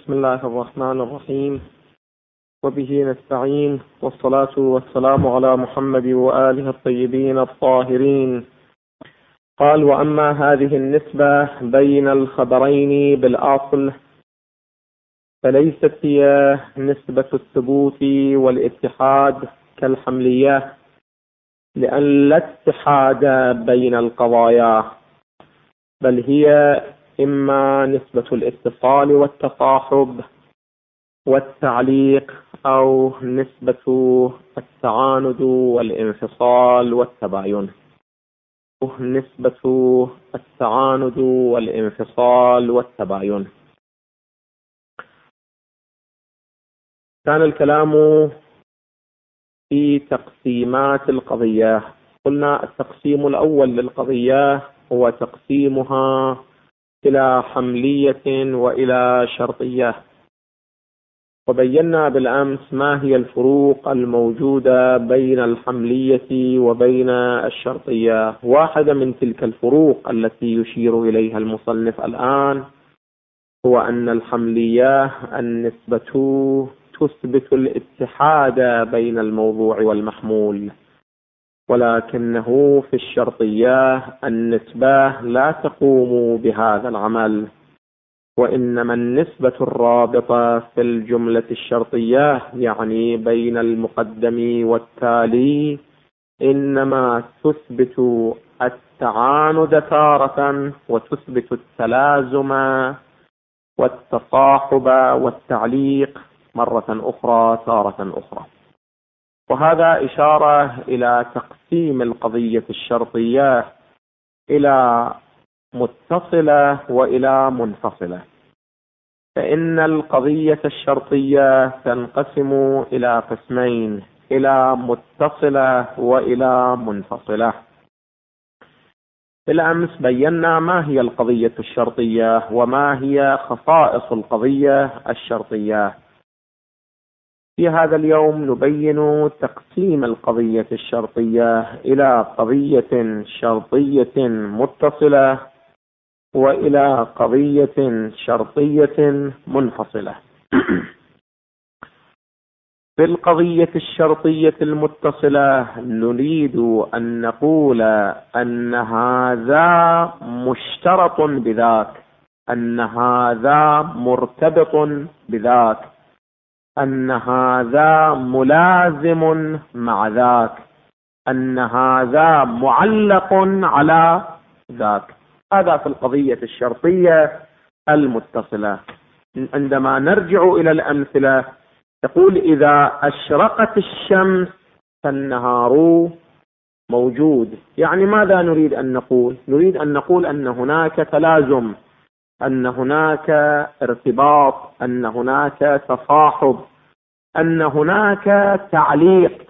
بسم الله الرحمن الرحيم، وبه نستعين، والصلاة والسلام على محمد وآله الطيبين الطاهرين. قال: وأما هذه النسبة بين الخبرين بالأصل فليست هي نسبة الثبوت والاتحاد كالحملية، لأن لا اتحاد بين القضايا، بل هي إما نسبة الاتصال والتصاحب والتعليق، أو نسبة التعاند والانفصال والتباين. نسبة التعاند والانفصال والتباين. كان الكلام في تقسيمات القضية. قلنا التقسيم الأول للقضية هو تقسيمها إلى حملية وإلى شرطية، وبينا بالأمس ما هي الفروق الموجودة بين الحملية وبين الشرطية. واحدة من تلك الفروق التي يشير إليها المصنف الآن هو أن الحملية النسبة تثبت الاتحاد بين الموضوع والمحمول، ولكنه في الشرطية النسبة لا تقوم بهذا العمل، وإنما النسبة الرابطة في الجملة الشرطية، يعني بين المقدم والتالي، إنما تثبت التعاند تارة، وتثبت التلازم والتصاحب والتعليق مرة أخرى تارة أخرى. وهذا إشارة إلى تقسيم القضية الشرطية إلى متصلة وإلى منفصلة. فإن القضية الشرطية تنقسم إلى قسمين: إلى متصلة وإلى منفصلة. بالأمس بينا ما هي القضية الشرطية وما هي خصائص القضية الشرطية. في هذا اليوم نبين تقسيم القضية الشرطية إلى قضية شرطية متصلة وإلى قضية شرطية منفصلة. في القضية الشرطية المتصلة نريد أن نقول أن هذا مشترط بذاك، أن هذا مرتبط بذاك، أن هذا ملازم مع ذاك، أن هذا معلق على ذاك. هذا في القضية الشرطية المتصلة. عندما نرجع إلى الأمثلة تقول: إذا أشرقت الشمس فالنهار موجود. يعني ماذا نريد أن نقول؟ نريد أن نقول أن هناك تلازم، أن هناك ارتباط، أن هناك تصاحب، أن هناك تعليق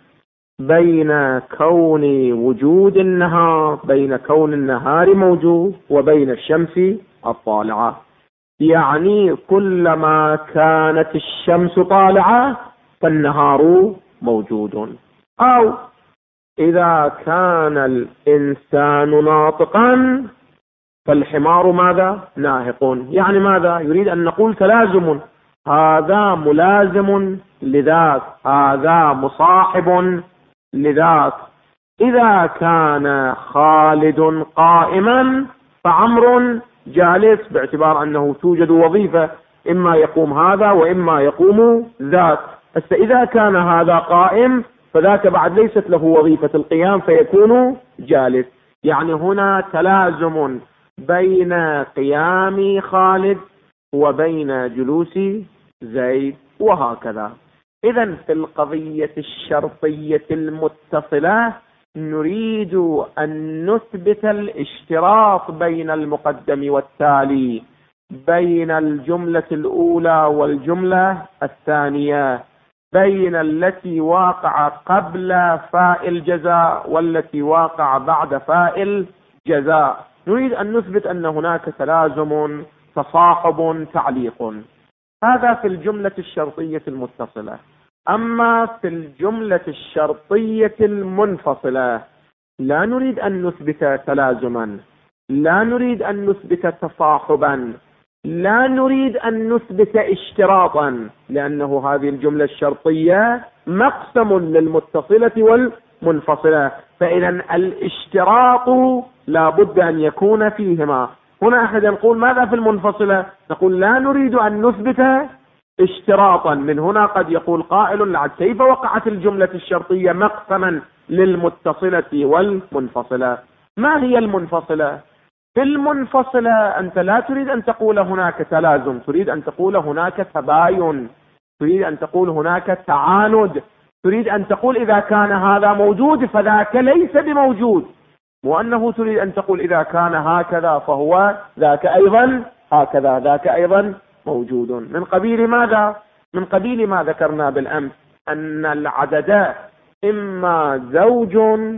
بين كون وجود النهار، بين كون النهار موجود، وبين الشمس الطالعة. يعني كلما كانت الشمس طالعة فالنهار موجود. أو إذا كان الإنسان ناطقا فالحمار ماذا؟ ناهق. يعني ماذا؟ يريد أن نقول تلازم، هذا ملازم لذاك، هذا مصاحب لذاك. إذا كان خالد قائما فعمر جالس، باعتبار أنه توجد وظيفة، إما يقوم هذا وإما يقوم ذاك. إذا كان هذا قائم فذاك بعد ليست له وظيفة القيام فيكون جالس. يعني هنا تلازم بين قيام خالد وبين جلوس زيد، وهكذا. إذن في القضية الشرطية المتصلة نريد أن نثبت الاشتراط بين المقدم والتالي، بين الجملة الأولى والجملة الثانية، بين التي واقع قبل فاء الجزاء والتي واقع بعد فاء الجزاء. نريد أن نثبت أن هناك تلازم، تصاحب، تعليق. هذا في الجملة الشرطية المتصلة. أما في الجملة الشرطية المنفصلة لا نريد أن نثبت تلازما، لا نريد أن نثبت تصاحبا، لا نريد أن نثبت اشتراطا، لأنه هذه الجملة الشرطية مقسم للمتصلة والمنفصلة، فإذا الاشتراط لا بد أن يكون فيهما. هنا أحد يقول ماذا في المنفصلة؟ نقول لا نريد أن نثبت اشتراطا. من هنا قد يقول قائل لعد كيف وقعت الجملة الشرطية مقسما للمتصلة والمنفصلة؟ ما هي المنفصلة؟ في المنفصلة أنت لا تريد أن تقول هناك تلازم، تريد أن تقول هناك تباين، تريد أن تقول هناك تعاند، تريد أن تقول إذا كان هذا موجود فذاك ليس بموجود، وأنه تريد أن تقول إذا كان هكذا فهو ذاك أيضا هكذا، ذاك أيضا موجود. من قبيل ماذا؟ من قبيل ما ذكرنا بالأمس، أن العدد إما زوج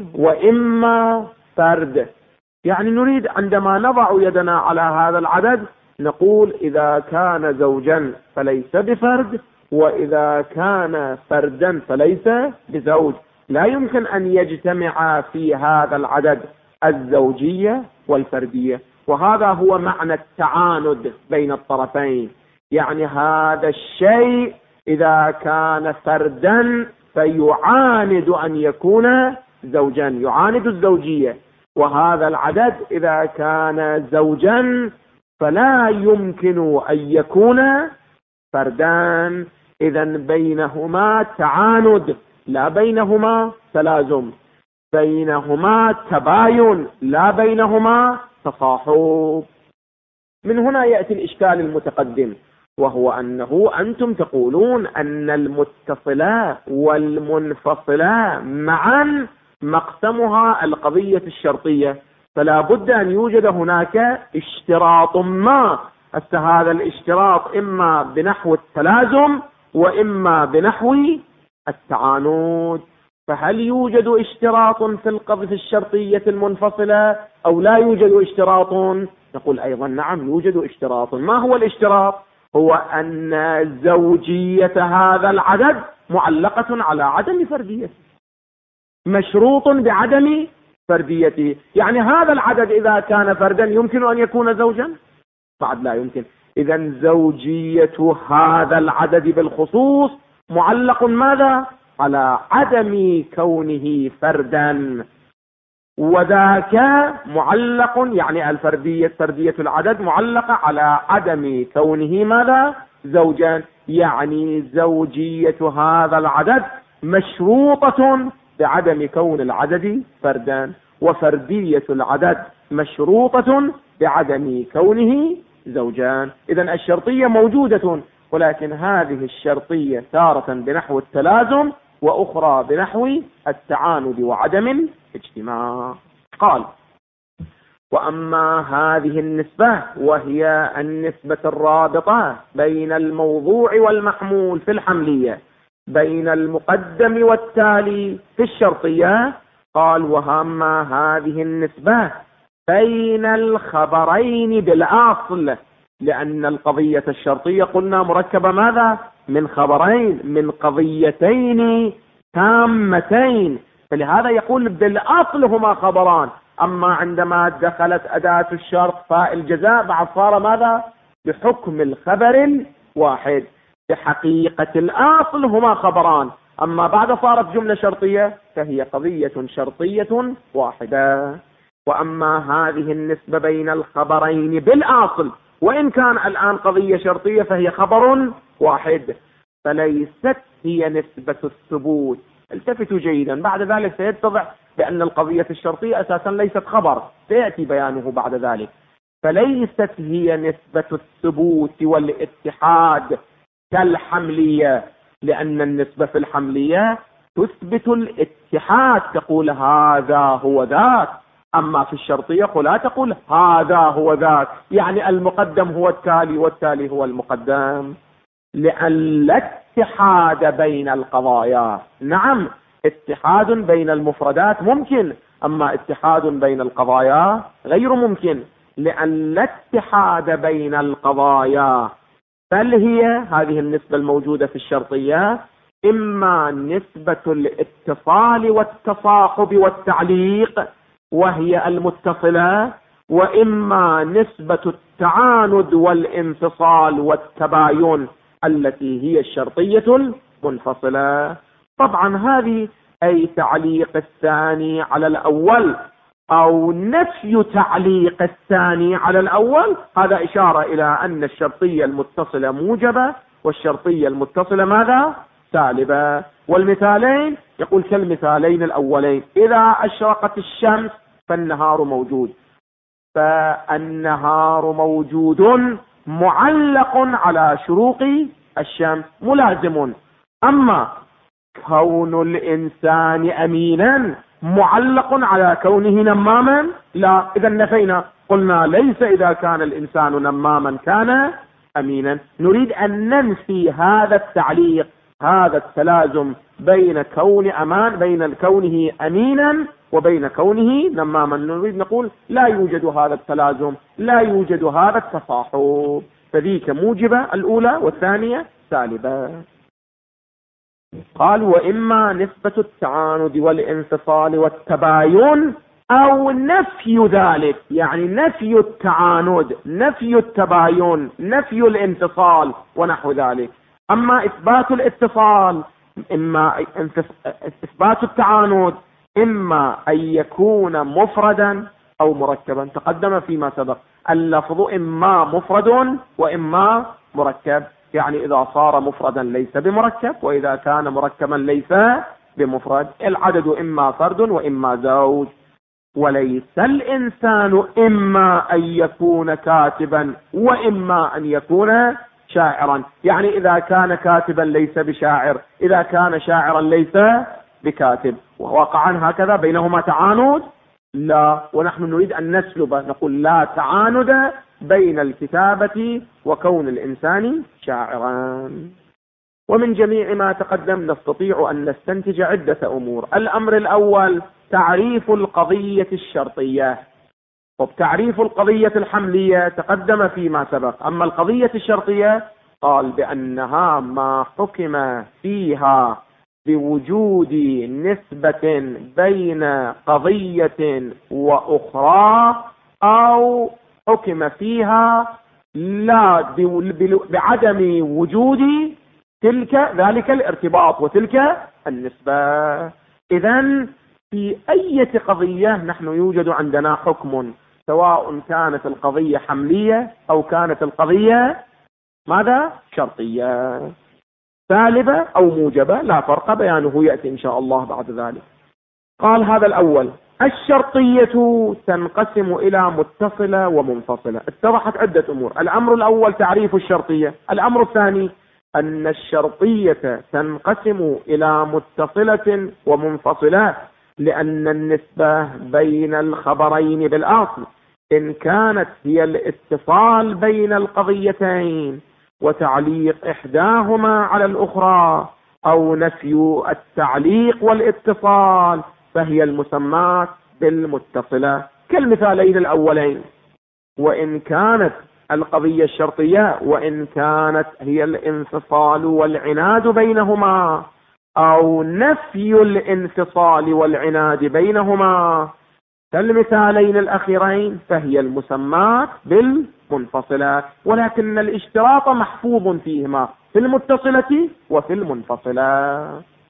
وإما فرد. يعني نريد عندما نضع يدنا على هذا العدد نقول إذا كان زوجا فليس بفرد، وإذا كان فردا فليس بزوج. لا يمكن أن يجتمع في هذا العدد الزوجية والفردية، وهذا هو معنى التعاند بين الطرفين. يعني هذا الشيء إذا كان فردا فيعاند أن يكون زوجا، يعاند الزوجية، وهذا العدد إذا كان زوجا فلا يمكن أن يكون فردان. إذا بينهما تعاند لا بينهما تلازم، بينهما تباين لا بينهما تصاحب. من هنا يأتي الإشكال المتقدم، وهو أنه أنتم تقولون أن المتصلة والمنفصلة معا مقسمها القضية الشرطية، فلا بد أن يوجد هناك اشتراط ما. هذا الاشتراط إما بنحو التلازم وإما بنحو التعاند. فهل يوجد اشتراط في القضية الشرطية المنفصلة أو لا يوجد اشتراط؟ نقول أيضا نعم يوجد اشتراط. ما هو الاشتراط؟ هو أن زوجية هذا العدد معلقة على عدم فرديته، مشروط بعدم فرديته. يعني هذا العدد إذا كان فردا يمكن أن يكون زوجا؟ بعد لا يمكن. إذا زوجية هذا العدد بالخصوص معلق ماذا؟ على عدم كونه فردا، وذاك معلق يعني فردية العدد معلقة على عدم كونه ماذا؟ زوجا. يعني زوجية هذا العدد مشروطة بعدم كون العدد فردا، وفردية العدد مشروطة بعدم كونه زوجان. إذن الشرطية موجودة، ولكن هذه الشرطية تارة بنحو التلازم وأخرى بنحو التعاند وعدم الاجتماع. قال: وأما هذه النسبة وهي النسبة الرابطة بين الموضوع والمحمول في الحملية، بين المقدم والتالي في الشرطية، قال: وأما هذه النسبة بين الخبرين بالأصل، لأن القضية الشرطية قلنا مركبة ماذا؟ من خبرين، من قضيتين تامتين، فلهذا يقول بالأصل هما خبران. أما عندما دخلت أداة الشرط فاء الجزاء بعد صار ماذا؟ بحكم الخبر الواحد. بحقيقة الأصل هما خبران، أما بعد صارت جملة شرطية فهي قضية شرطية واحدة. وأما هذه النسبة بين الخبرين بالأصل، وإن كان الآن قضية شرطية فهي خبر واحد، فليست هي نسبة الثبوت. التفتوا جيدا، بعد ذلك سيتضح بأن القضية الشرطية أساسا ليست خبر، سيأتي بيانه بعد ذلك. فليست هي نسبة الثبوت والاتحاد كالحملية، لأن النسبة في الحملية تثبت الاتحاد، تقول هذا هو ذاك. أما في الشرطية لا تقول هذا هو ذاك، يعني المقدم هو التالي والتالي هو المقدم، لأن لا اتحاد بين القضايا. نعم اتحاد بين المفردات ممكن، أما اتحاد بين القضايا غير ممكن، لأن لا اتحاد بين القضايا. بل هي هذه النسبة الموجودة في الشرطية إما نسبة الاتصال والتصاحب والتعليق وهي المتصلة، وإما نسبة التعاند والانفصال والتباين التي هي الشرطية المنفصلة. طبعا هذه أي تعليق الثاني على الأول أو نفي تعليق الثاني على الأول، هذا إشارة إلى أن الشرطية المتصلة موجبة والشرطية المتصلة ماذا؟ سالبة. والمثالين يقول كالمثالين الأولين: إذا أشرقت الشمس فالنهار موجود، فالنهار موجود معلق على شروق الشمس ملازم. أما كون الإنسان أمينا معلق على كونه نماما لا، إذا نفينا، قلنا ليس إذا كان الإنسان نماما كان أمينا. نريد أن ننفي هذا التعليق، هذا التلازم بين كونه أمينا وبين كونه نماما. نريد نقول لا يوجد هذا التلازم، لا يوجد هذا التصاحب، فذيك موجبة الأولى والثانية سالبة. قال: وإما نسبة التعاند والانفصال والتباين أو نفي ذلك، يعني نفي التعاند، نفي التباين، نفي الانفصال ونحو ذلك. أما إثبات الاتصال، إما إثبات التعاند، إما أن يكون مفردا أو مركبا. تقدم فيما سبق اللفظ إما مفرد وإما مركب، يعني إذا صار مفردا ليس بمركب، وإذا كان مركبا ليس بمفرد. العدد إما فرد وإما زوج. وليس الإنسان إما أن يكون كاتبا وإما أن يكون شاعرا، يعني إذا كان كاتبا ليس بشاعر، إذا كان شاعرا ليس بكاتب. وواقعا هكذا بينهما تعاند؟ لا. ونحن نريد أن نسلب، نقول لا تعاند بين الكتابة وكون الإنسان شاعرا. ومن جميع ما تقدم نستطيع أن نستنتج عدة أمور. الأمر الأول تعريف القضية الشرطية. وبتعريف القضية الحملية تقدم فيما سبق. أما القضية الشرطية قال بأنها ما حكم فيها بوجود نسبة بين قضية وأخرى، أو حكم فيها لا بعدم وجود ذلك الارتباط وتلك النسبة. إذن في أي قضية نحن يوجد عندنا حكم، سواء كانت القضية حملية أو كانت القضية ماذا؟ شرطية، سالبة أو موجبة، لا فرق، بيانه يأتي إن شاء الله بعد ذلك. قال هذا الأول: الشرطية تنقسم إلى متصلة ومنفصلة. اتضحت عدة أمور. الأمر الأول تعريف الشرطية. الأمر الثاني أن الشرطية تنقسم إلى متصلة ومنفصلة، لأن النسبة بين الخبرين بالأصل إن كانت هي الاتصال بين القضيتين وتعليق إحداهما على الأخرى، أو نفي التعليق والاتصال، فهي المسمات بالمتصلة، كالمثالين الأولين. وإن كانت القضية الشرطية وإن كانت هي الانفصال والعناد بينهما، أو نفي الانفصال والعناد بينهما، كالمثالين الأخيرين، فهي المسمات بالمنفصلة. ولكن الاشتراط محفوظ فيهما، في المتصلة وفي المنفصلة.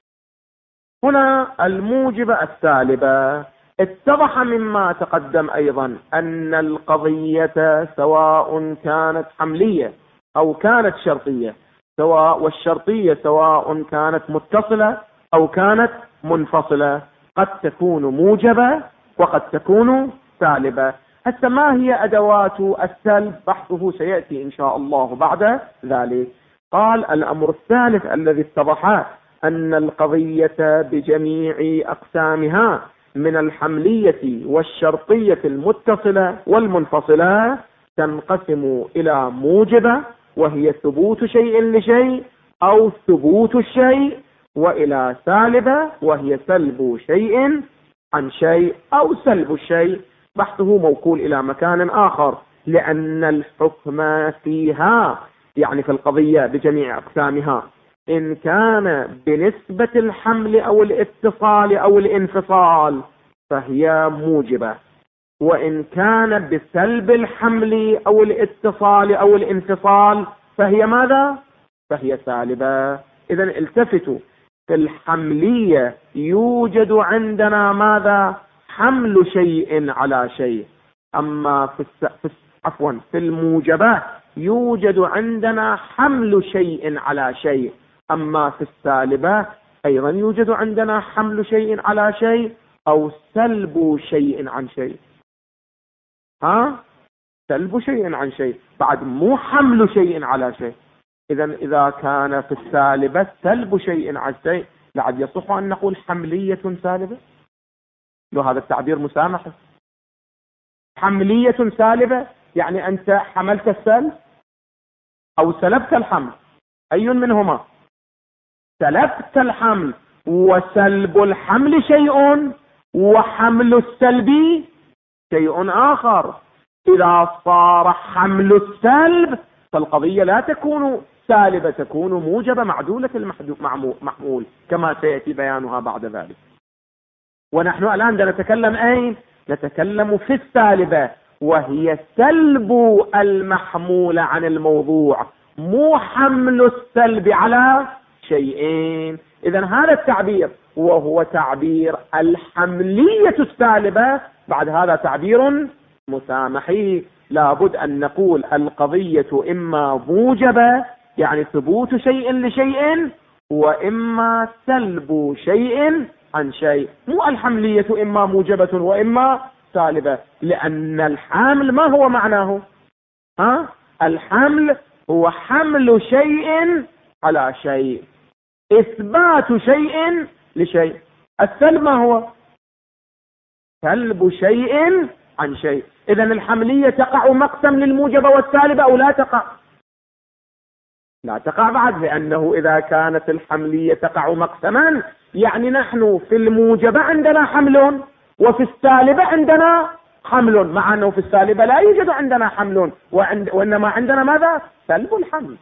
هنا الموجبة السالبة. اتضح مما تقدم أيضا أن القضية سواء كانت حملية أو كانت شرطية، والشرطية سواء كانت متصلة أو كانت منفصلة، قد تكون موجبة وقد تكون سالبة. حتى ما هي أدوات السلب بحثه سيأتي إن شاء الله بعد ذلك. قال: الأمر الثالث الذي اتضح أن القضية بجميع أقسامها من الحملية والشرطية المتصلة والمنفصلة تنقسم إلى موجبة، وهي ثبوت شيء لشيء أو ثبوت الشيء، وإلى سالبة، وهي سلب شيء عن شيء أو سلب الشيء. بحثه موكول إلى مكان آخر، لأن الحكم فيها يعني في القضية بجميع أقسامها إن كان بنسبة الحمل أو الاتصال أو الانفصال فهي موجبة، وإن كان بسلب الحمل أو الاتصال أو الانفصال فهي ماذا؟ فهي سالبة. إذا التفتوا، في الحملية يوجد عندنا ماذا؟ حمل شيء على شيء. أما في الموجبات يوجد عندنا حمل شيء على شيء. أما في السالبات أيضا يوجد عندنا حمل شيء على شيء أو سلب شيء عن شيء. سلب شيء عن شيء، بعد مو حمل شيء على شيء. إذا كان في السالبة سلب شيء عن شيء، لعد يصح أن نقول حملية سالبة؟ لو هذا التعبير مسامح. حملية سالبة يعني أنت حملت السلب أو سلبت الحمل، أي منهما؟ سلبت الحمل، وسلب الحمل شيء وحمل السلب شيء آخر. إذا صار حمل السلب فالقضية لا تكون سالبة، تكون موجبة معدولة المحمول كما سيأتي بيانها بعد ذلك. ونحن الآن نتكلم أين؟ نتكلم في السالبة، وهي سلب المحمول عن الموضوع، مو حمل السلب على شيئين. إذا هذا التعبير وهو تعبير الحملية السالبة، بعد هذا تعبير مسامحي. لابد أن نقول القضية إما موجبة يعني ثبوت شيء لشيء، وإما سلب شيء عن شيء. مو الحملية إما موجبة وإما سالبة، لأن الحمل ما هو معناه؟ الحمل هو حمل شيء على شيء، إثبات شيء لشيء. السلب ما هو؟ سلب شيء عن شيء. إذا الحملية تقع مقسم للموجبة والسالبة أو لا تقع؟ لا تقع بعد، لأنه إذا كانت الحملية تقع مقسما يعني نحن في الموجبة عندنا حمل وفي السالبة عندنا حمل، مع أنه في السالبة لا يوجد عندنا حمل وإنما عندنا ماذا؟ سلب الحمل.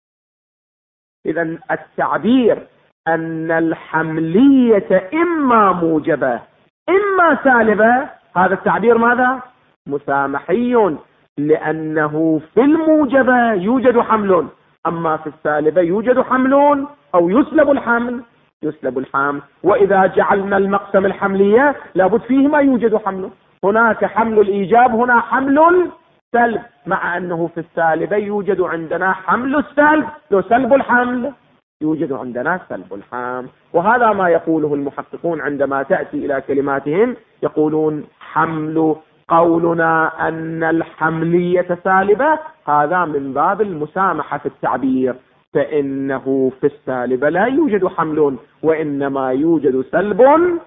إذا التعبير أن الحملية إما موجبة إما سالبة، هذا التعبير ماذا؟ مسامحي، لأنه في الموجبة يوجد حمل، أما في السالبة يوجد حمل أو يسلب الحمل. يسلب الحمل. وإذا جعلنا المقسم الحملية لابد فيه ما يوجد حمل، هناك حمل الإيجاب، هنا حمل السلب، مع أنه في السالبة يوجد عندنا حمل السلب. لو سلب الحمل يوجد عندنا سلب الحمل. وهذا ما يقوله المحققون عندما تأتي إلى كلماتهم، يقولون حمل قولنا أن الحملية سالبة هذا من باب المسامحة في التعبير، فإنه في السالبة لا يوجد حمل وإنما يوجد سلب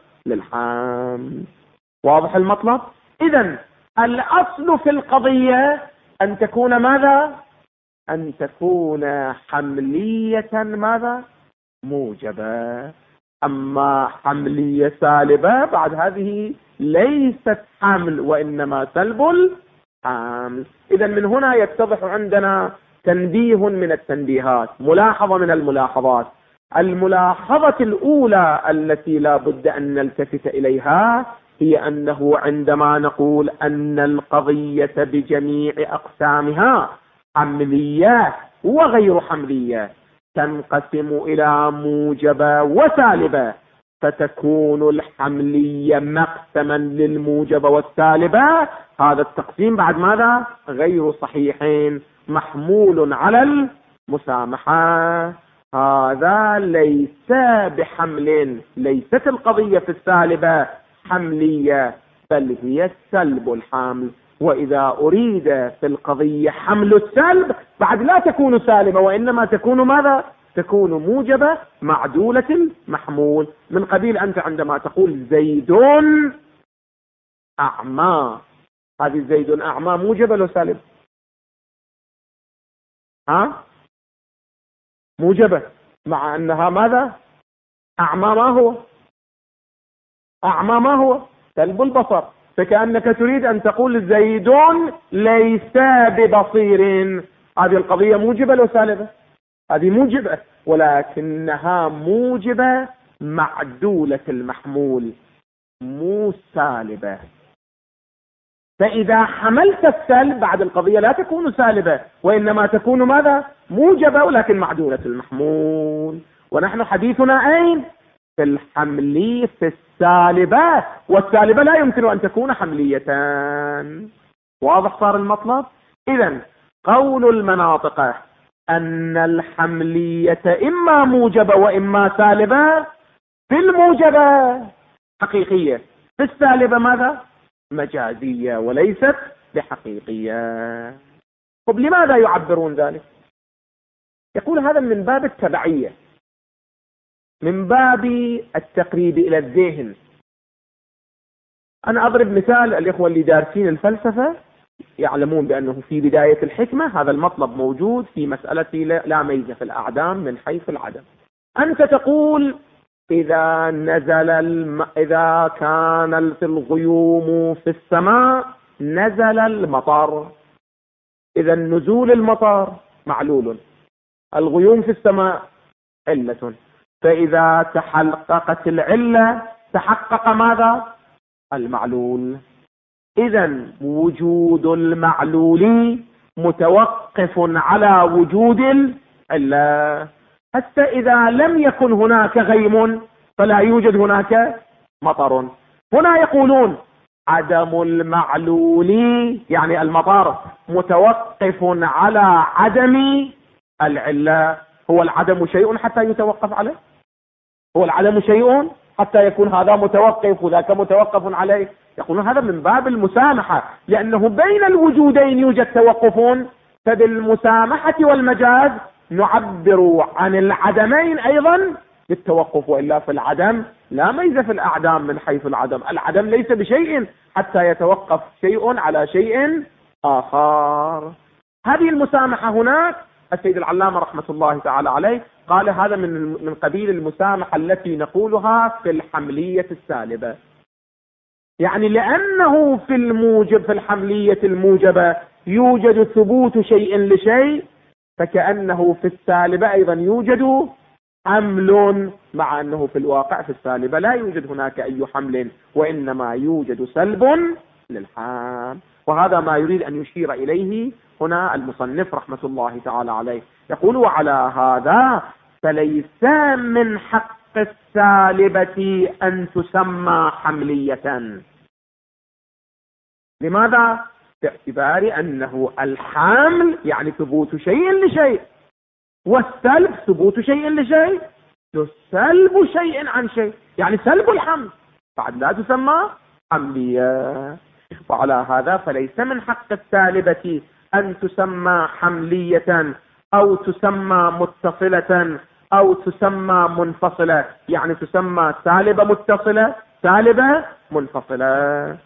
للحمل. واضح المطلب؟ إذن الأصل في القضية أن تكون ماذا؟ أن تكون حملية ماذا؟ موجبة. أما حملية سالبة بعد هذه ليست حمل وإنما سلب الحمل. إذا من هنا يتضح عندنا تنبيه من التنبيهات، ملاحظة من الملاحظات. الملاحظة الأولى التي لا بد أن نلتفت إليها هي أنه عندما نقول أن القضية بجميع أقسامها حملية وغير حملية تنقسم إلى موجبة وسالبة، فتكون الحملية مقسما للموجبة والسالبة. هذا التقسيم بعد ماذا؟ غير صحيحين، محمول على المسامحة. هذا ليس بحمل، ليست القضية في السالبة حملية بل هي سلب الحمل. وإذا أريد في القضية حمل السلب بعد لا تكون سالبة وإنما تكون ماذا؟ تكون موجبة معدولة المحمول. من قبيل أنت عندما تقول زيد أعمى، هذه زيد أعمى موجبة لو سالب؟ موجبة، مع أنها ماذا؟ أعمى ما هو؟ أعمى ما هو؟ سلب البصر. فكأنك تريد أن تقول زيد ليس ببصير. هذه القضية موجبة لو سالبة؟ هذه موجبة، ولكنها موجبة معدولة المحمول مو سالبة. فإذا حملت السلب بعد القضية لا تكون سالبة، وإنما تكون ماذا؟ موجبة، ولكن معدولة المحمول. ونحن حديثنا أين؟ في الحملي، في السالبة، والسالبة لا يمكن أن تكون حملية. واضح صار المطلب؟ إذن قول المناطق أن الحملية إما موجبة وإما سالبة، في الموجبة حقيقية، في السالبة ماذا؟ مجازية وليست بحقيقية. طب لماذا يعبرون ذلك؟ يقول هذا من باب التبعية، من باب التقريب إلى الذهن. أنا أضرب مثال، الإخوة اللي دارسين الفلسفة يعلمون بأنه في بداية الحكمة هذا المطلب موجود في مسألة لا ميزة في الأعدام من حيث العدم. أنت تقول إذا إذا كان في الغيوم في السماء نزل المطر، إذا نزول المطر معلول، الغيوم في السماء علة، فإذا تحققت العلة تحقق ماذا؟ المعلول. إذا وجود المعلول متوقف على وجود العلة. حتى إذا لم يكن هناك غيم فلا يوجد هناك مطر. هنا يقولون عدم المعلول يعني المطر متوقف على عدم العلة. هو العدم شيء حتى يتوقف عليه؟ هو العدم شيء حتى يكون هذا متوقف وذاك متوقف عليه؟ يقولون هذا من باب المسامحة، لأنه بين الوجودين يوجد توقف، فبالمسامحة والمجاز نعبر عن العدمين أيضا بالتوقف، وإلا في العدم لا ميزة في الأعدام من حيث العدم. العدم ليس بشيء حتى يتوقف شيء على شيء آخر. هذه المسامحة هناك السيد العلامة رحمة الله تعالى عليه قال هذا من قبيل المسامحة التي نقولها في الحملية السالبة، يعني لأنه في الموجب، في الحملية الموجبة يوجد ثبوت شيء لشيء، فكأنه في السالبة أيضا يوجد حمل، مع أنه في الواقع في السالبة لا يوجد هناك أي حمل، وإنما يوجد سلب للحام. وهذا ما يريد أن يشير إليه هنا المصنف رحمة الله تعالى عليه. يقول وعلى هذا فليس من حق السالبة أن تسمى حملية. لماذا؟ باعتبار أنه الحمل يعني ثبوت شيء لشيء، والسلب ثبوت شيء لشيء، سلب شيء عن شيء يعني سلب الحمل، بعد لا تسمى حملية. وعلى هذا فليس من حق السالبة أن تسمى حملية أو تسمى متصلة أو تسمى منفصلة، يعني تسمى سالبة متصلة سالبة منفصلة،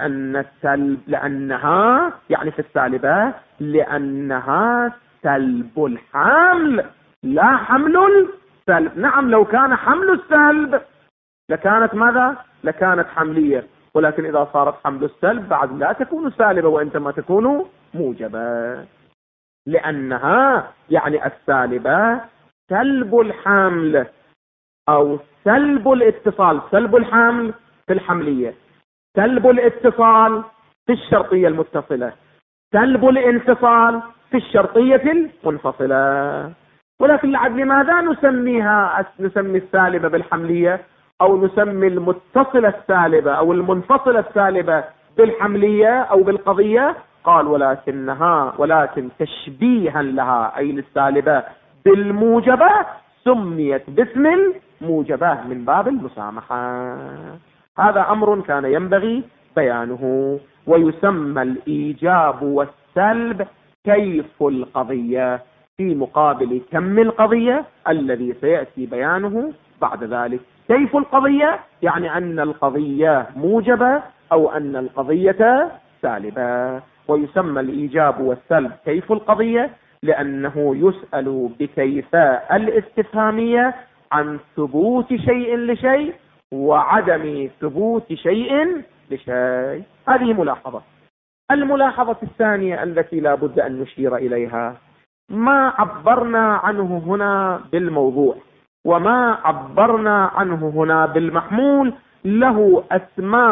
لأنها يعني في السالبة لأنها سلب الحمل لا حمل السلب. نعم لو كان حمل السلب لكانت ماذا؟ لكانت حملية، ولكن إذا صارت حمل السلب بعد لا تكون سالبة وإنما تكون موجبة، لأنها يعني السالبة سلب الحمل أو سلب الاتصال. سلب الحمل في الحملية، سلب الاتصال في الشرطية المتصلة، سلب الانفصال في الشرطية المنفصلة. ولكن لماذا نسمي السالبة بالحملية، أو نسمي المتصلة السالبة أو المنفصلة السالبة بالحملية أو بالقضية؟ قال ولكن تشبيها لها أي للسالبة بالموجبة سميت باسم الموجبة من باب المسامحة. هذا أمر كان ينبغي بيانه. ويسمى الإيجاب والسلب كيف القضية في مقابل كم القضية الذي سيأتي بيانه بعد ذلك. كيف القضية يعني أن القضية موجبة أو أن القضية سالبة. ويسمى الإيجاب والسلب كيف القضية لأنه يسأل بكيف الاستفهامية عن ثبوت شيء لشيء وعدم ثبوت شيء لشيء. هذه ملاحظة. الملاحظة الثانية التي لا بد أن نشير إليها ما عبرنا عنه هنا بالموضوع وما عبرنا عنه هنا بالمحمول له أسماء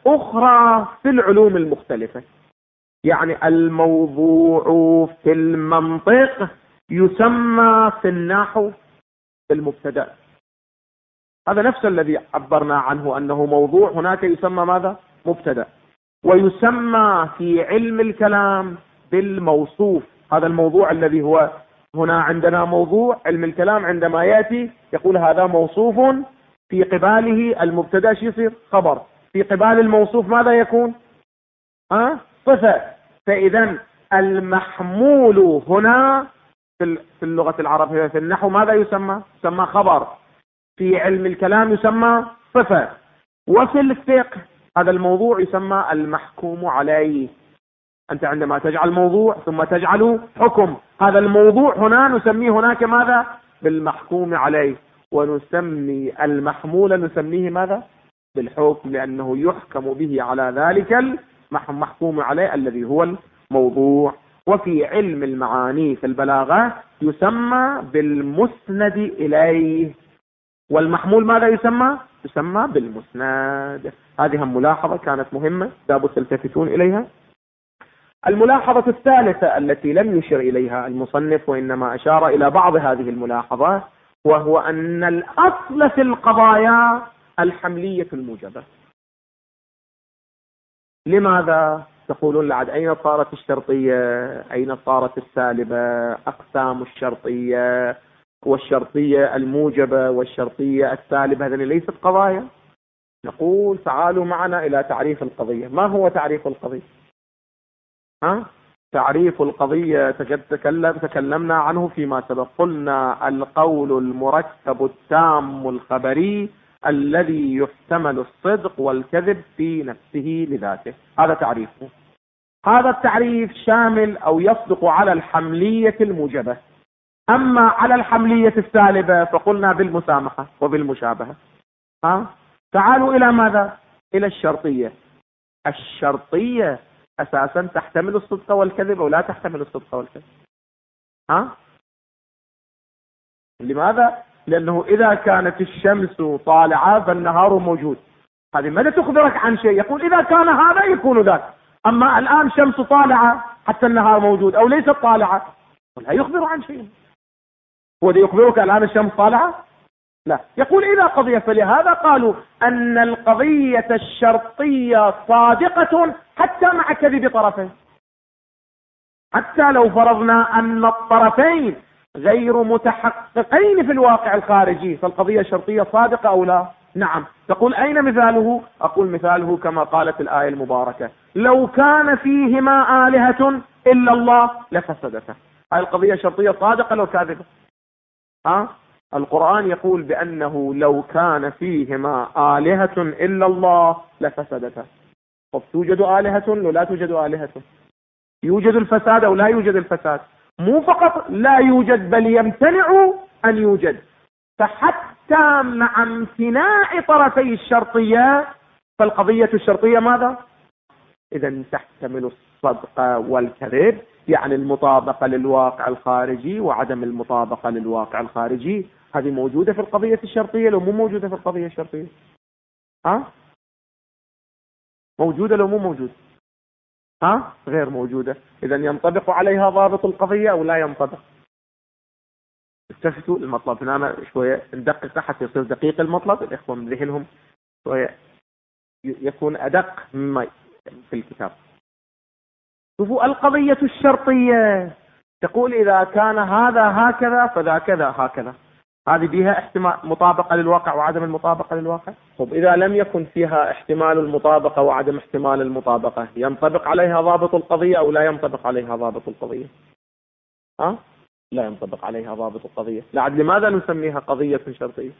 أخرى في العلوم المختلفة. يعني الموضوع في المنطق يسمى في النحو المبتدأ، هذا نفس الذي عبرنا عنه أنه موضوع، هناك يسمى ماذا؟ مبتدأ. ويسمى في علم الكلام بالموصوف، هذا الموضوع الذي هو هنا عندنا موضوع، علم الكلام عندما يأتي يقول هذا موصوف، في قباله المبتدأ شو يصير؟ خبر، في قبال الموصوف ماذا يكون؟ صفة. فإذا المحمول هنا في اللغة العربية في النحو ماذا يسمى؟ يسمى خبر، في علم الكلام يسمى صفة، وفي الفقه هذا الموضوع يسمى المحكوم عليه. أنت عندما تجعل موضوع ثم تجعل حكم، هذا الموضوع هنا نسميه هناك ماذا؟ بالمحكوم عليه. ونسمي المحمول نسميه ماذا؟ بالحكم، لأنه يحكم به على ذلك المحكوم عليه الذي هو الموضوع. وفي علم المعاني في البلاغة يسمى بالمسند إليه، والمحمول ماذا يسمى؟ يسمى بالمسند. هذه ملاحظة كانت مهمة لابد تلتفتون إليها. الملاحظة الثالثة التي لم يشر إليها المصنف وإنما أشار إلى بعض هذه الملاحظات، وهو أن الأصل في القضايا الحملية الموجبة. لماذا؟ تقولون لعد أين صارت الشرطية؟ أين صارت السالبة؟ أقسام الشرطية والشرطية الموجبة والشرطية السالبة هذه ليست قضايا. نقول تعالوا معنا إلى تعريف القضية. ما هو تعريف القضية؟ تعريف القضية تكلمنا عنه فيما سبق، قلنا القول المركب التام الخبري الذي يحتمل الصدق والكذب في نفسه لذاته، هذا تعريفه. هذا التعريف شامل أو يصدق على الحملية الموجبة. أما على الحملية السالبة فقلنا بالمسامحة وبالمشابهة. تعالوا إلى ماذا؟ إلى الشرطية. الشرطية أساسا تحتمل الصدق والكذب أو لا تحتمل الصدق والكذب؟ لماذا؟ لأنه إذا كانت الشمس طالعة فالنهار موجود، هذه ماذا تخبرك عن شيء؟ يقول إذا كان هذا يكون ذاك. أما الآن شمس طالعة حتى النهار موجود أو ليست طالعة، لا يخبر عن شيء. هو ده يخبرك الآن الشمس طالعة؟ لا، يقول إذا قضية. فلهذا قالوا أن القضية الشرطية صادقة حتى مع كذب طرفين. حتى لو فرضنا أن الطرفين غير متحققين في الواقع الخارجي فالقضية الشرطية صادقة أو لا؟ نعم. تقول أين مثاله؟ أقول مثاله كما قالت الآية المباركة: لو كان فيهما آلهة إلا الله لفسدتا. هذه القضية الشرطية صادقة لو كاذبة؟ القرآن يقول بأنه لو كان فيهما آلهة إلا الله لفسدتا. طب توجد آلهة أو لا توجد آلهة؟ يوجد الفساد أو لا يوجد الفساد؟ مو فقط لا يوجد بل يمتنع أن يوجد. فحتى مع امتناع طرفي الشرطية فالقضية الشرطية ماذا؟ إذا تحتمل الصدق والكذب، يعني المطابقة للواقع الخارجي وعدم المطابقة للواقع الخارجي. هذه موجودة في القضية الشرطية لو مو موجودة في القضية الشرطية؟ موجودة لو مو موجودة؟ غير موجودة. إذا ينطبق عليها ضابط القضية أو لا ينطبق؟ التفتوا المطلب هنا شوية ندقق حتى يصير دقيق المطلب. الإخوة من ذهنهم شوية يكون أدق مما في الكتاب. شوفوا القضية الشرطية تقول إذا كان هذا هكذا فذا كذا هكذا، هذه بها احتمال مطابقة للواقع وعدم المطابقة للواقع. طب إذا لم يكن فيها احتمال المطابقة وعدم احتمال المطابقة ينطبق عليها ضابط القضية أو لا ينطبق عليها ضابط القضية؟ لا ينطبق عليها ضابط القضية. لماذا نسميها قضية شرطية؟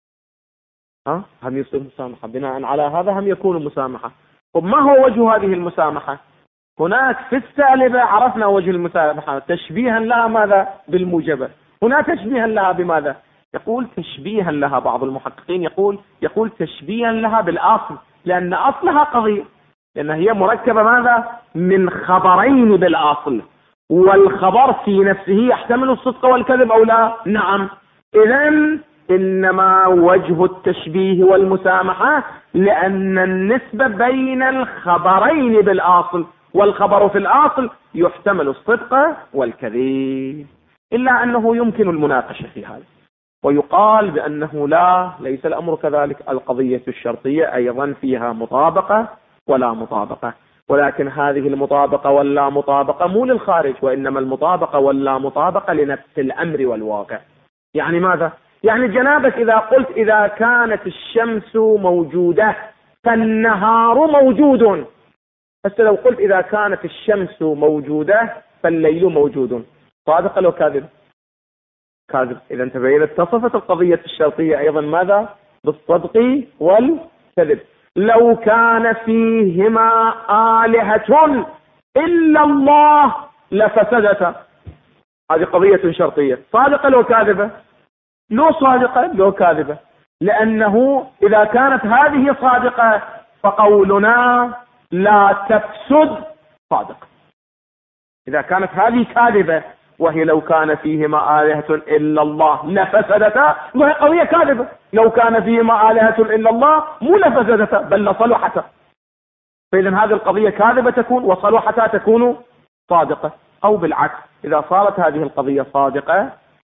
هم يصير مسامحة بناء على هذا، هم يكون مسامحة. طب ما هو وجه هذه المسامحة؟ هناك في السالبة عرفنا وجه المسامحة تشبيها لها ماذا؟ بالموجبة. هنا تشبيها لها بماذا؟ يقول تشبيها لها، بعض المحققين يقول تشبيها لها بالأصل، لأن أصلها قضية، لأن هي مركبة ماذا؟ من خبرين بالأصل، والخبر في نفسه يحتمل الصدق والكذب أو لا؟ نعم. إذن إنما وجه التشبيه والمسامحة لأن النسبة بين الخبرين بالآصل، والخبر في الآصل يحتمل الصدق والكذب، إلا أنه يمكن المناقشة في هذا، ويقال بأنه لا، ليس الأمر كذلك. القضية الشرطية أيضا فيها مطابقة ولا مطابقة، ولكن هذه المطابقة واللا مطابقة مو للخارج، وإنما المطابقة واللا مطابقة لنفس الأمر والواقع. يعني ماذا؟ يعني جنابك إذا قلت إذا كانت الشمس موجودة فالنهار موجود، بس لو قلت إذا كانت الشمس موجودة فالليل موجود، صادق لو كاذب؟ كاذب. إذا تبين اتصفت القضية الشرطية أيضا ماذا؟ بالصدق والكذب. لو كان فيهما آلهة إلا الله لفسدتا، هذه قضية شرطية، صادقة لو كاذبة؟ لو صادقة لو كاذبة، لأنه إذا كانت هذه صادقة فقولنا لا تفسد صادق. إذا كانت هذه كاذبة وهي لو كان فيهما آلهة إلا الله لفسدتا، وهي قضية كاذبة. لو كان فيهما آلهة إلا الله مو لفسدتا بل لصلحتا، فإذا هذه القضية كاذبة تكون وصلحتا تكون صادقة، أو بالعكس إذا صارت هذه القضية صادقة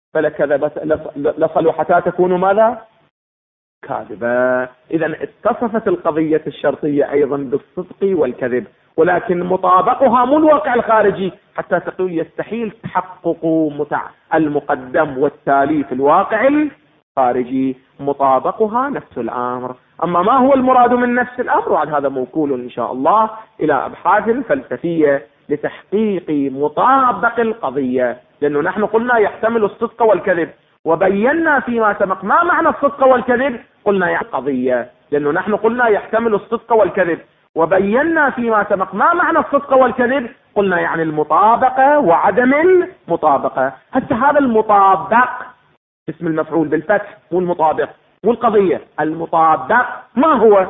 لصلحتا تكون ماذا؟ كاذبة. إذا اتصفت القضية الشرطية أيضا بالصدق والكذب، ولكن مطابقها مو الواقع الخارجي، حتى تقول يستحيل تحقق المقدم والتالي في الواقع الخارجي، مطابقها نفس الأمر. أما ما هو المراد من نفس الأمر، وعد هذا موكول إن شاء الله إلى أبحاث فلسفية لتحقيق مطابق القضية، لأنه نحن قلنا يحتمل الصدق والكذب، وبينا فيما سبق ما معنى الصدق والكذب، قلنا يعني قضية، لأنه نحن قلنا يحتمل الصدق والكذب، وبينا فيما سبق ما معنى الصدق والكذب، قلنا يعني المطابقة وعدم المطابقة. حتى هذا المطابق اسم المفعول بالفتح، مو المطابق، مو القضية، المطابق ما هو؟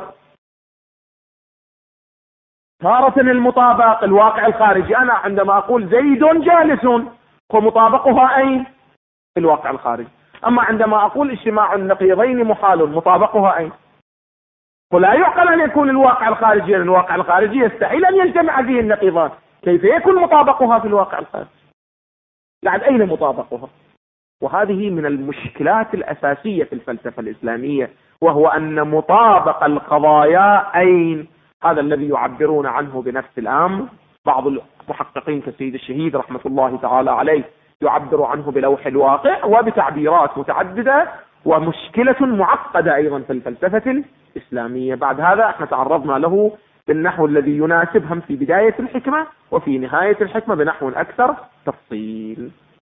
تارة المطابق الواقع الخارجي، أنا عندما أقول زيد جالس فمطابقها أين؟ في الواقع الخارجي. أما عندما أقول اجتماع النقيضين محال، مطابقها أين؟ ولا يعقل أن يكون الواقع الخارجي، لأن الواقع الخارجي يستحيل أن يجتمع فيه النقيضان، كيف يكون مطابقها في الواقع الخارجي؟ لعد أين مطابقها؟ وهذه من المشكلات الأساسية في الفلسفة الإسلامية، وهو أن مطابق القضايا أين؟ هذا الذي يعبرون عنه بنفس الأمر. بعض المحققين كسيد الشهيد رحمة الله تعالى عليه يعبر عنه بلوح الواقع وبتعبيرات متعددة، ومشكلة معقدة أيضا في الفلسفة الإسلامية. بعد هذا احنا تعرضنا له بالنحو الذي يناسبهم في بداية الحكمة وفي نهاية الحكمة بنحو أكثر تفصيل.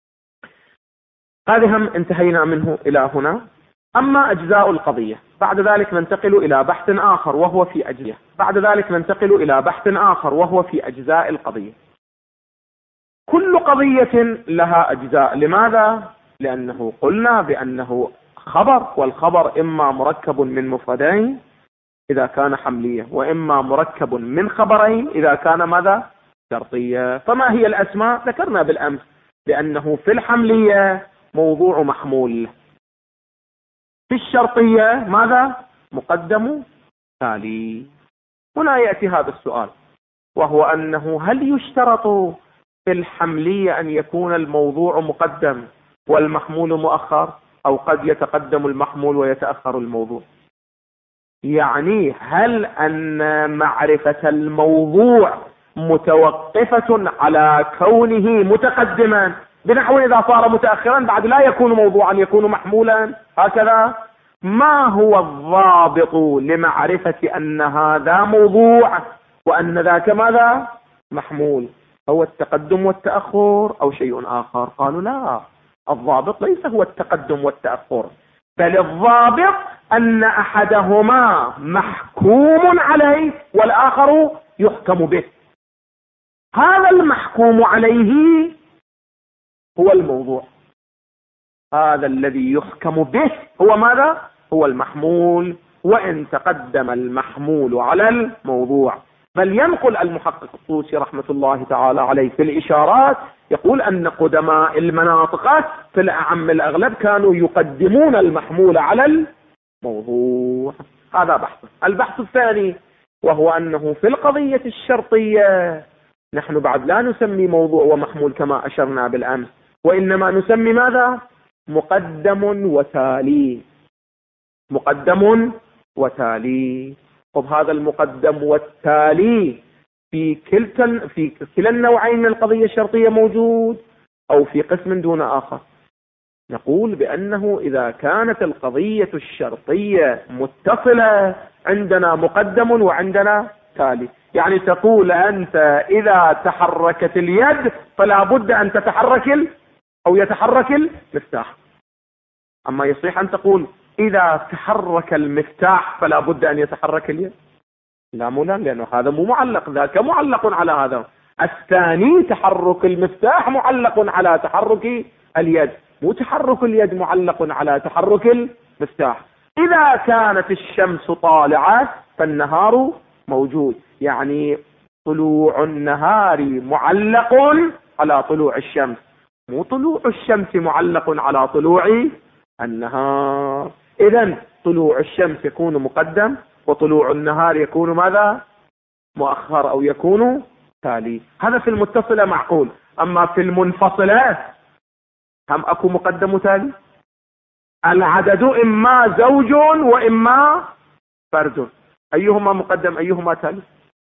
هذه هم انتهينا منه إلى هنا. أما أجزاء القضية بعد ذلك ننتقل إلى بحث آخر وهو في أجزاء، بعد ذلك ننتقل إلى بحث آخر وهو في أجزاء القضية. كل قضية لها أجزاء، لماذا؟ لأنه قلنا بأنه خبر، والخبر إما مركب من مفردين إذا كان حملية، وإما مركب من خبرين إذا كان ماذا؟ شرطية. فما هي الأسماء؟ ذكرنا بالأمس بأنه في الحملية موضوع محمول، في الشرطية ماذا؟ مقدم تالي. هنا يأتي هذا السؤال، وهو أنه هل يشترط في الحملية أن يكون الموضوع مقدم والمحمول مؤخر، أو قد يتقدم المحمول ويتأخر الموضوع؟ يعني هل أن معرفة الموضوع متوقفة على كونه متقدما، بنحو إذا صار متأخرا بعد لا يكون موضوعا يكون محمولا هكذا؟ ما هو الضابط لمعرفة أن هذا موضوع وأن ذاك ماذا؟ محمول؟ هو التقدم والتأخر أو شيء آخر؟ قالوا لا، الضابط ليس هو التقدم والتأخر، بل الضابط أن أحدهما محكوم عليه والآخر يحكم به. هذا المحكوم عليه هو الموضوع، هذا الذي يحكم به هو ماذا؟ هو المحمول، وإن تقدم المحمول على الموضوع. بل ينقل المحقق الطوسي رحمة الله تعالى عليه في الإشارات يقول أن قدماء المناطق في الأعم الأغلب كانوا يقدمون المحمول على الموضوع. هذا بحث. البحث الثاني وهو أنه في القضية الشرطية نحن بعد لا نسمي موضوع ومحمول كما أشرنا بالأمس، وإنما نسمي ماذا؟ مقدم وتالي. مقدم وتالي. طب هذا المقدم والتالي في كلا النوعين من القضية الشرطية موجود أو في قسم دون آخر؟ نقول بأنه إذا كانت القضية الشرطية متصلة عندنا مقدم وعندنا تالي. يعني تقول أنت إذا تحركت اليد فلا بد أن تتحرك أو يتحرك المفتاح. أما يصح أن تقول إذا تحرك المفتاح فلا بد أن يتحرك اليد؟ لا مولا، لأنه هذا مو معلق، ذاك معلق على هذا. الثاني تحرك المفتاح معلق على تحرك اليد، مو تحرك اليد معلق على تحرك المفتاح. إذا كانت الشمس طالعة فالنهار موجود، يعني طلوع النهار معلق على طلوع الشمس، مو طلوع الشمس معلق على طلوع النهار. إذن طلوع الشمس يكون مقدم وطلوع النهار يكون ماذا؟ مؤخر أو يكون تالي. هذا في المتصلة معقول. أما في المنفصلة هم أكو مقدم وتالي. العدد إما زوج وإما فرد، أيهما مقدم أيهما تالي؟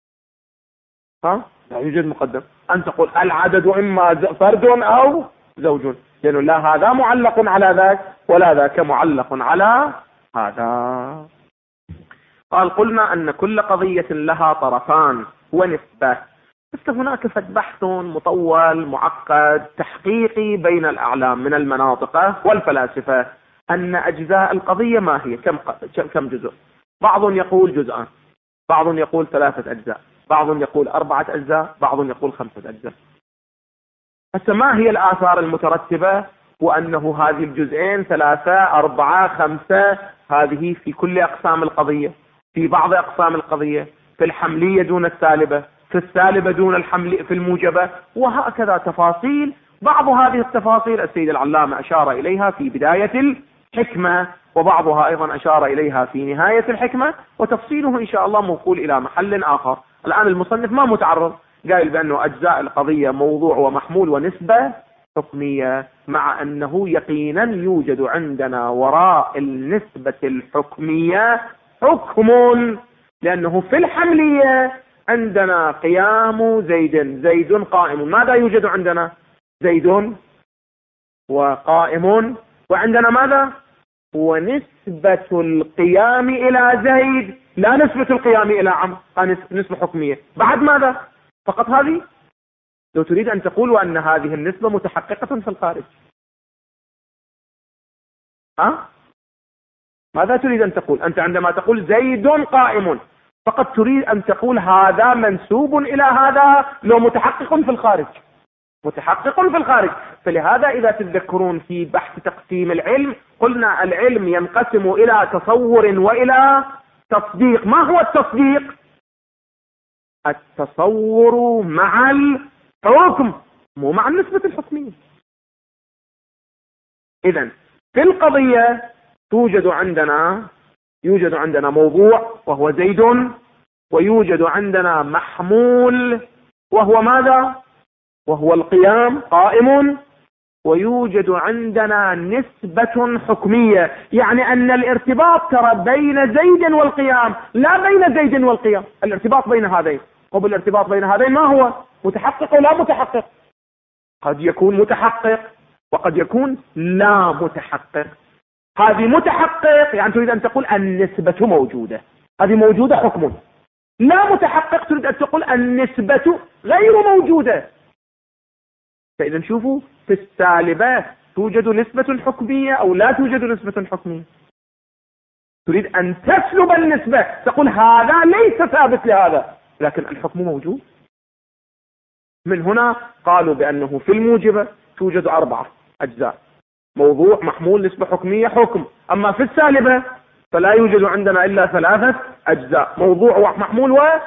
لا يوجد مقدم. أن تقول العدد إما فرد أو زوج، لأنه لا هذا معلق على ذاك ولا ذاك معلق على هذا. قال قلنا أن كل قضية لها طرفان ونسبة. هناك بحث مطول معقد تحقيقي بين الأعلام من المناطق والفلاسفة أن أجزاء القضية ما هي، كم جزء. بعض يقول جزءان، بعض يقول 3 أجزاء، بعض يقول 4 أجزاء، بعض يقول 5 أجزاء. هسه ما هي الآثار المترتبة؟ وأنه هذه الجزئين 3 4 5 هذه في كل أقسام القضية، في بعض أقسام القضية، في الحملية دون السالبة، في السالبة دون الحمل، في الموجبة، وهكذا تفاصيل. بعض هذه التفاصيل السيد العلامة أشار إليها في بداية الحكمة، وبعضها أيضا أشار إليها في نهاية الحكمة، وتفصيله إن شاء الله موصول إلى محل آخر. الآن المصنف ما متعرض، قائل بأنه أجزاء القضية موضوع ومحمول ونسبة حكمية، مع أنه يقينا يوجد عندنا وراء النسبة الحكمية حكم، لأنه في الحملية عندنا قيام زيد قائم. ماذا يوجد عندنا؟ زيد وقائم، وعندنا ماذا؟ ونسبة القيام إلى زيد، لا نسبة القيام إلى عمرو، نسبة حكمية. بعد ماذا؟ فقط هذه. لو تريد أن تقول أن هذه النسبة متحققة في الخارج، ماذا تريد أن تقول؟ أنت عندما تقول زيد قائم فقط تريد أن تقول هذا منسوب إلى هذا، لو متحقق في الخارج، متحقق في الخارج. فلهذا إذا تذكرون في بحث تقسيم العلم قلنا العلم ينقسم إلى تصور وإلى تصديق. ما هو التصديق؟ التصور مع الحكم، مو مع النسبة الحكمية. إذن في القضية يوجد عندنا موضوع وهو زيد، ويوجد عندنا محمول وهو ماذا؟ وهو القيام قائم، ويوجد عندنا نسبة حكمية، يعني أن الارتباط ترى بين زيد والقيام لا بين زيد والقيام، الارتباط بين هذين. طب الارتباط بين هذين ما هو؟ متحقق ولا متحقق؟ قد يكون متحقق وقد يكون لا متحقق. هذه متحقق يعني تريد أن تقول النسبة موجودة، هذه موجودة حكم. لا متحقق تريد أن تقول النسبة غير موجودة. فإذا شوفوا في السالبات توجد نسبة حكمية أو لا توجد نسبة حكمية. تريد أن تسلب النسبة، تقول هذا ليس ثابت لهذا، لكن الحكم موجود. من هنا قالوا بأنه في الموجبة توجد 4 أجزاء، موضوع محمول نسبة حكمية حكم. أما في السالبة فلا يوجد عندنا إلا 3 أجزاء، موضوع ومحمول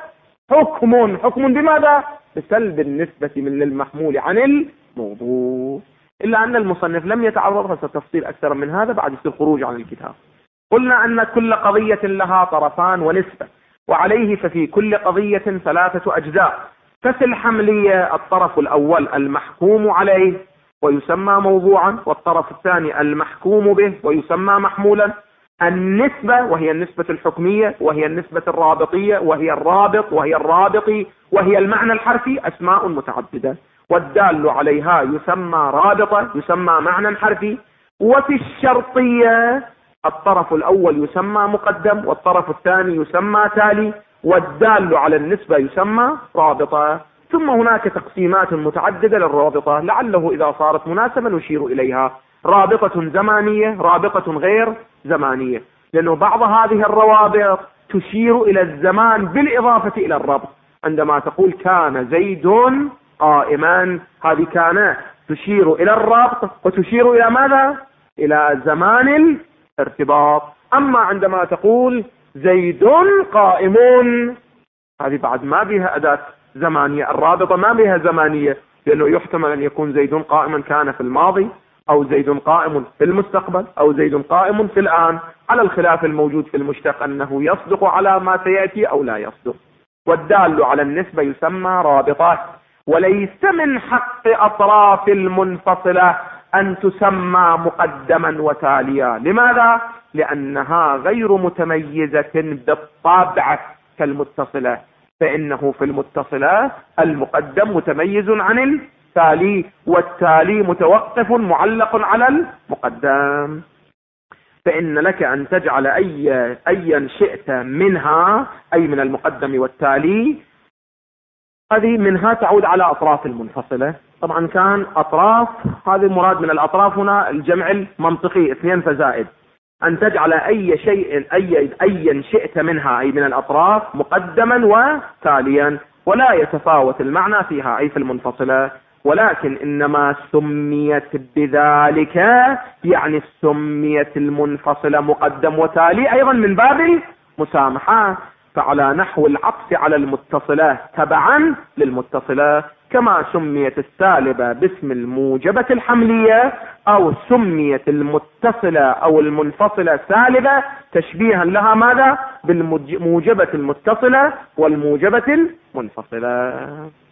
حكم بماذا؟ بسلب النسبة من للمحمول عن الموضوع. إلا أن المصنف لم يتعرض، فستفصيل أكثر من هذا بعد يصير خروج عن الكتاب. قلنا أن كل قضية لها طرفان ونسبة، وعليه ففي كل قضية 3 أجزاء. ففي الحملية الطرف الأول المحكوم عليه ويسمى موضوعا، والطرف الثاني المحكوم به ويسمى محمولا. النسبة وهي النسبة الحكمية وهي النسبة الرابطية وهي الرابط وهي الرابطي وهي المعنى الحرفي، أسماء متعددة، والدال عليها يسمى رابطة يسمى معنى حرفي. وفي الشرطية الطرف الأول يسمى مقدم والطرف الثاني يسمى تالي، والدال على النسبة يسمى رابطة. ثم هناك تقسيمات متعددة للرابطة، لعله إذا صارت مناسبة نشير إليها. رابطة زمانية، رابطة غير زمانية، لأنه بعض هذه الروابط تشير إلى الزمان بالإضافة إلى الربط. عندما تقول كان زيد قائما، هذه كان تشير إلى الربط وتشير إلى ماذا؟ إلى زمان الارتباط. أما عندما تقول زيد قائم، هذه بعد ما بها أداة زمانية. الرابطة ما بها زمانية، لأنه يحتمل أن يكون زيد قائما كان في الماضي، أو زيد قائم في المستقبل، أو زيد قائم في الآن، على الخلاف الموجود في المشتق أنه يصدق على ما سيأتي أو لا يصدق. والدال على النسبة يسمى رابطة. وليس من حق أطراف المنفصلة أن تسمى مقدما وتاليا. لماذا؟ لأنها غير متميزة بالطابع كالمتصلة، فإنه في المتصلة المقدم متميز عن التالي، والتالي متوقف معلق على المقدم. فإن لك أن تجعل أيا شئت منها، أي من المقدم والتالي، هذه منها تعود على أطراف المنفصلة. طبعا كان أطراف، هذا المراد من الأطراف هنا الجمع المنطقي 2 فزائد. أن تجعل أي شيء أيا شئت منها، أي من الأطراف، مقدما وتاليا، ولا يتفاوت المعنى فيها أي في المنفصلة، ولكن إنما سميت بذلك، يعني سميت المنفصلة مقدم وتالي أيضا من باب المسامحة، فعلى نحو العطف على المتصلة تبعا للمتصلة، كما سميت السالبة باسم الموجبة الحملية، أو سميت المتصلة أو المنفصلة سالبة تشبيها لها ماذا؟ بالموجبة المتصلة والموجبة المنفصلة.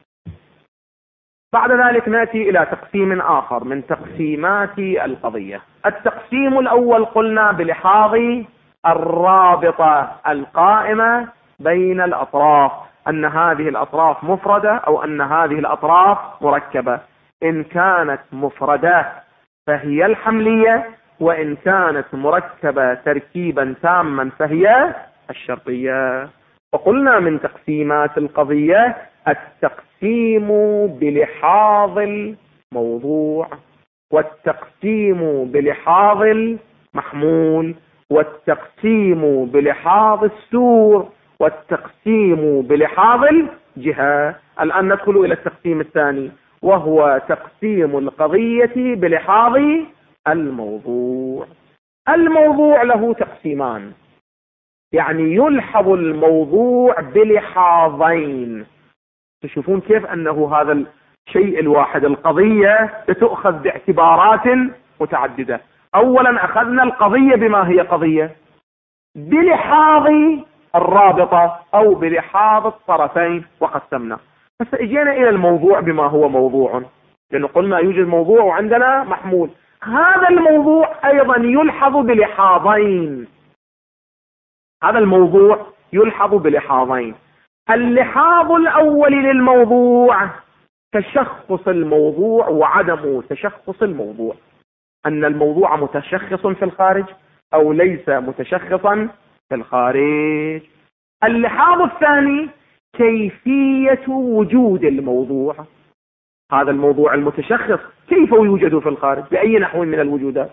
بعد ذلك نأتي إلى تقسيم آخر من تقسيمات القضية. التقسيم الأول قلنا بلحاظ الرابطة القائمة بين الأطراف، أن هذه الأطراف مفردة أو أن هذه الأطراف مركبة. إن كانت مفردة فهي الحملية، وإن كانت مركبة تركيبا تاما فهي الشرطية. وقلنا من تقسيمات القضية التقسيم بلحاظ الموضوع، والتقسيم بلحاظ المحمول، والتقسيم بلحاظ السور، والتقسيم بلحاظ الجهة. الآن ندخل إلى التقسيم الثاني، وهو تقسيم القضية بلحاظ الموضوع. الموضوع له تقسيمان، يعني يلحظ الموضوع بلحاظين. تشوفون كيف أنه هذا الشيء الواحد، القضية تؤخذ باعتبارات متعددة. أولا أخذنا القضية بما هي قضية، بلحاظ الرابطة أو بلحاظ الطرفين وقسمنا. فسأجينا إلى الموضوع بما هو موضوع، لأنه قلنا يوجد موضوع وعندنا محمول. هذا الموضوع أيضا يلحظ بلحاظين، هذا الموضوع يلحظ بلحاظين. اللحاظ الأول للموضوع تشخص الموضوع وعدم تشخص الموضوع، أن الموضوع متشخص في الخارج أو ليس متشخصا في الخارج. اللحاظ الثاني كيفية وجود الموضوع، هذا الموضوع المتشخص كيف يوجد في الخارج، بأي نحو من الوجودات.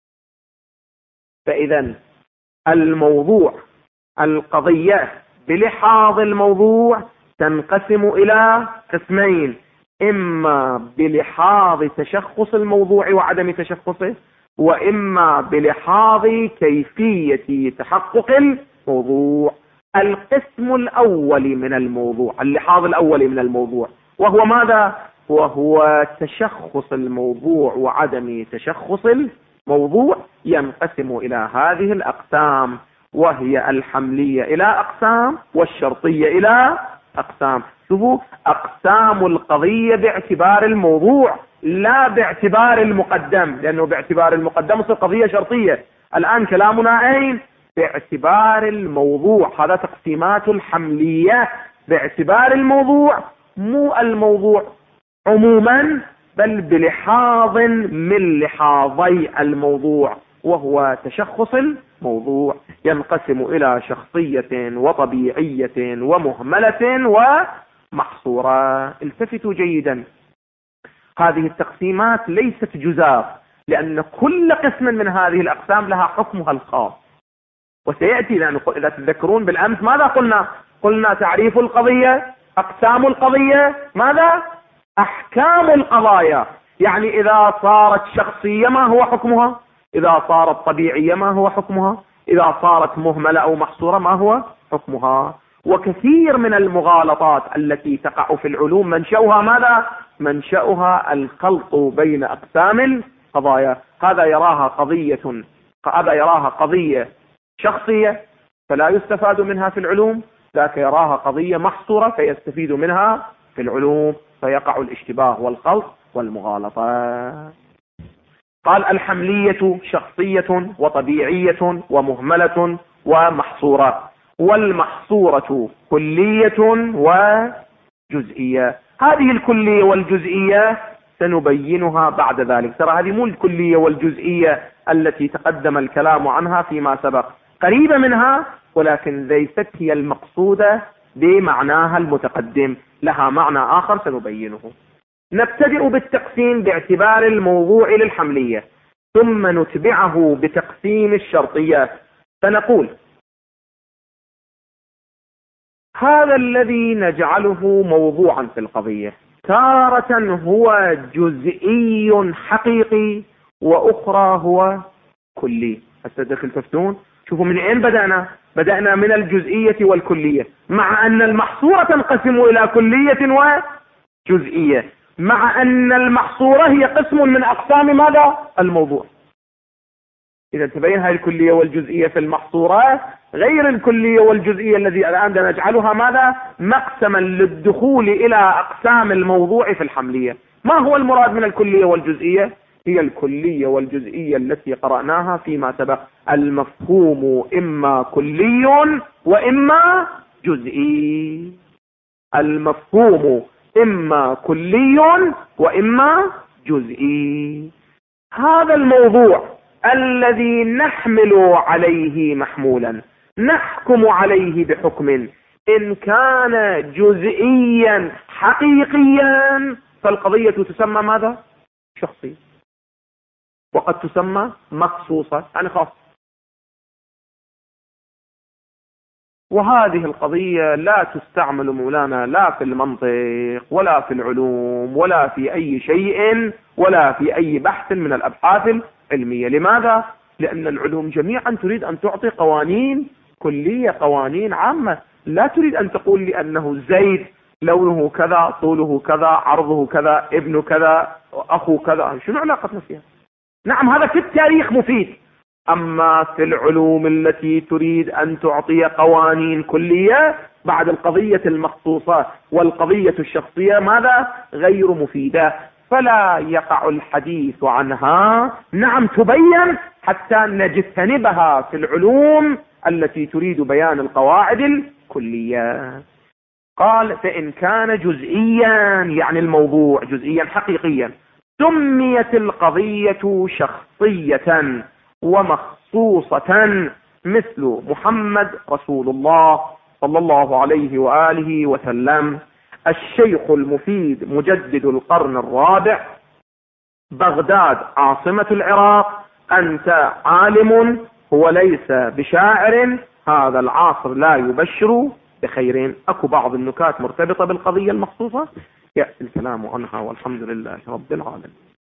فإذا الموضوع، القضية بلحاظ الموضوع تنقسم إلى قسمين، إما بلحاظ تشخص الموضوع وعدم تشخصه، وإما بلحاظ كيفية تحقق الموضوع. القسم الأولي من الموضوع، اللحاظ الأولي من الموضوع، وهو ماذا؟ وهو تشخص الموضوع وعدم تشخص الموضوع. ينقسم إلى هذه الأقسام، وهي الحملية إلى أقسام والشرطية إلى أقسام. شوفوا، أقسام القضية باعتبار الموضوع لا باعتبار المقدم، لأنه باعتبار المقدم تصير قضية شرطية. الآن كلامنا أين؟ باعتبار الموضوع. هذا تقسيمات الحملية باعتبار الموضوع، مو الموضوع عموما، بل بلحاظ من لحاظي الموضوع، وهو تشخص الموضوع. ينقسم إلى شخصية وطبيعية ومهملة ومحصورة. التفتوا جيدا، هذه التقسيمات ليست جزاف، لأن كل قسم من هذه الأقسام لها حكمها الخاص. وسيأتي، لأن إذا تذكرون بالأمس ماذا قلنا؟ قلنا تعريف القضية، أقسام القضية، ماذا؟ أحكام القضايا. يعني إذا صارت شخصية ما هو حكمها؟ إذا صارت طبيعية ما هو حكمها؟ إذا صارت مهملة أو محصورة ما هو حكمها؟ وكثير من المغالطات التي تقع في العلوم منشأها ماذا؟ منشأها الخلط بين أقسام القضايا. هذا يراها قضية شخصية فلا يستفاد منها في العلوم، ذاك يراها قضية محصورة فيستفيد منها في العلوم، فيقع الاشتباه والخلط والمغالطة. قال الحملية شخصية وطبيعية ومهملة ومحصورة، والمحصورة كلية وجزئية. هذه الكلية والجزئية سنبينها بعد ذلك. ترى هذه مو الكلية والجزئية التي تقدم الكلام عنها فيما سبق، قريبة منها، ولكن ليست هي المقصودة بمعناها المتقدم، لها معنى آخر سنبينه. نبتدئ بالتقسيم باعتبار الموضوع للحملية، ثم نتبعه بتقسيم الشرطيات. فنقول هذا الذي نجعله موضوعا في القضية تارة هو جزئي حقيقي، وأخرى هو كلي. هسه تفتون، شوفوا من أين بدأنا من الجزئية والكلية، مع أن المحصورة تنقسم إلى كلية وجزئية، مع أن المحصورة هي قسم من أقسام ماذا؟ الموضوع. إذا تبين هذه الكلية والجزئية في المحصورات غير الكلية والجزئية الذي الآن نجعلها ماذا؟ مقسما للدخول إلى أقسام الموضوع في الحملية. ما هو المراد من الكلية والجزئية؟ هي الكلية والجزئية التي قرأناها فيما سبق. المفهوم إما كلي وإما جزئي. المفهوم إما كلي وإما جزئي. هذا الموضوع الذي نحمل عليه محمولا، نحكم عليه بحكم، إن كان جزئيا حقيقيا فالقضية تسمى ماذا؟ شخصية، وقد تسمى مخصوصة، يعني خاصة. وهذه القضية لا تستعمل مولانا لا في المنطق ولا في العلوم ولا في أي شيء ولا في أي بحث من الأبحاث العلمية. لماذا؟ لأن العلوم جميعا تريد أن تعطي قوانين كلية، قوانين عامة. لا تريد أن تقول لي أنه زيد لونه كذا، طوله كذا، عرضه كذا، ابنه كذا، أخو كذا. شنو علاقتنا فيها؟ نعم هذا في التاريخ مفيد، أما في العلوم التي تريد أن تعطي قوانين كلية بعد القضية المخصوصة والقضية الشخصية ماذا؟ غير مفيدة، فلا يقع الحديث عنها. نعم تبين حتى نجتنبها في العلوم التي تريد بيان القواعد الكلية. قال فإن كان جزئيا، يعني الموضوع جزئيا حقيقيا، سميت القضية شخصية ومخصوصة، مثل محمد رسول الله صلى الله عليه وآله وسلم، الشيخ المفيد مجدد القرن الرابع، بغداد عاصمة العراق، أنت عالم، هو ليس بشاعر، هذا العصر لا يبشر بخير. أكو بعض النكات مرتبطة بالقضية المخصوصة يأتي الكلام عنها، والحمد لله رب العالمين.